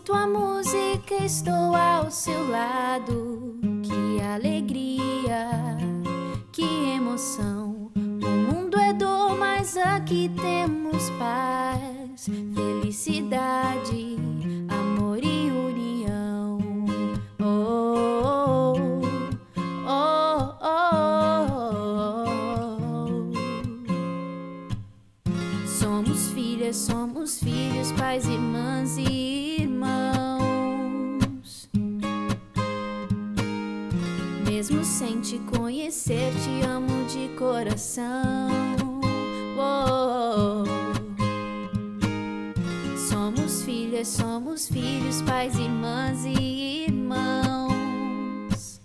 escuto a música, estou ao seu lado. Que alegria, que emoção. O mundo é dor, mas aqui temos paz, felicidade, amor e união. Oh, oh, oh, oh, oh. Somos filhos, pais, irmãs e irmãos. Mesmo sem te conhecer, te amo de coração. Oh, oh, oh. Somos filhos, pais, irmãs e irmãos.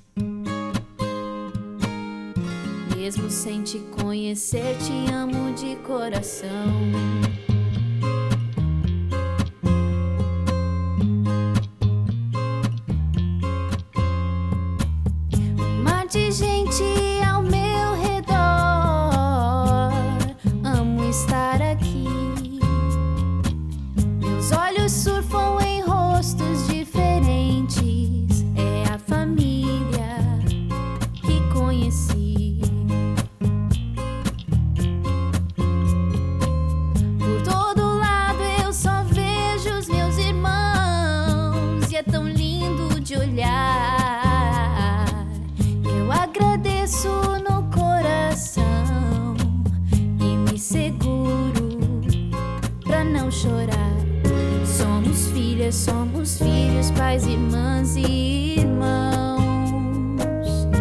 Mesmo sem te conhecer, te amo de coração. De gente ao meu redor, amo estar aqui. Meus olhos surfam em rostos diferentes. É a família que conheci. Por todo lado eu só vejo os meus irmãos, e é tão lindo de olhar. Agradeço no coração e me seguro pra não chorar. Somos filhos, pais, irmãs e irmãos.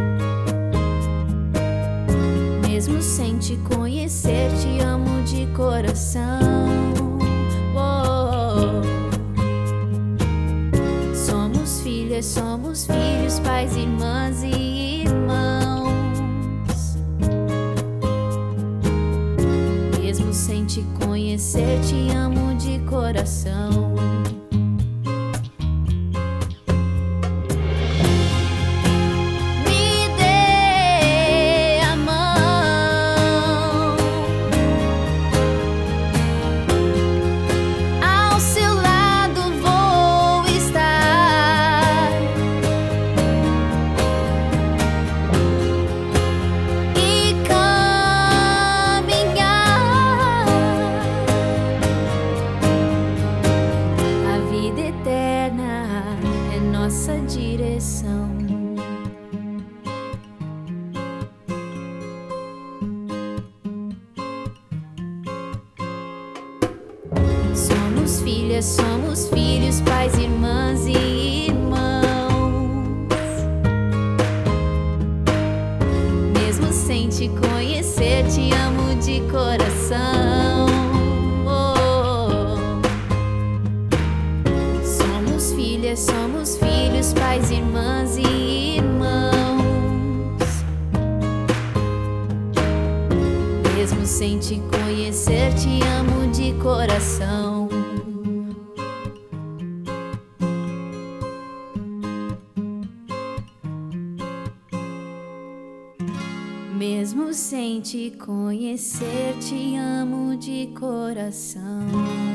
Mesmo sem te conhecer, te amo de coração. Oh, oh, oh. Somos filhos, pais, irmãs e irmãos. Mesmo sem te conhecer, te amo de coração. Me dê a mão, ao seu lado vou estar. E caminhar a vida eterna é nossa direção. Somos filhos, pais, irmãs e irmãos. Mesmo sem te conhecer, te amo de coração. Oh, oh. Somos filhos, pais, irmãs e irmãos. Mesmo sem te conhecer, te amo de coração. Mesmo sem te conhecer, te amo de coração.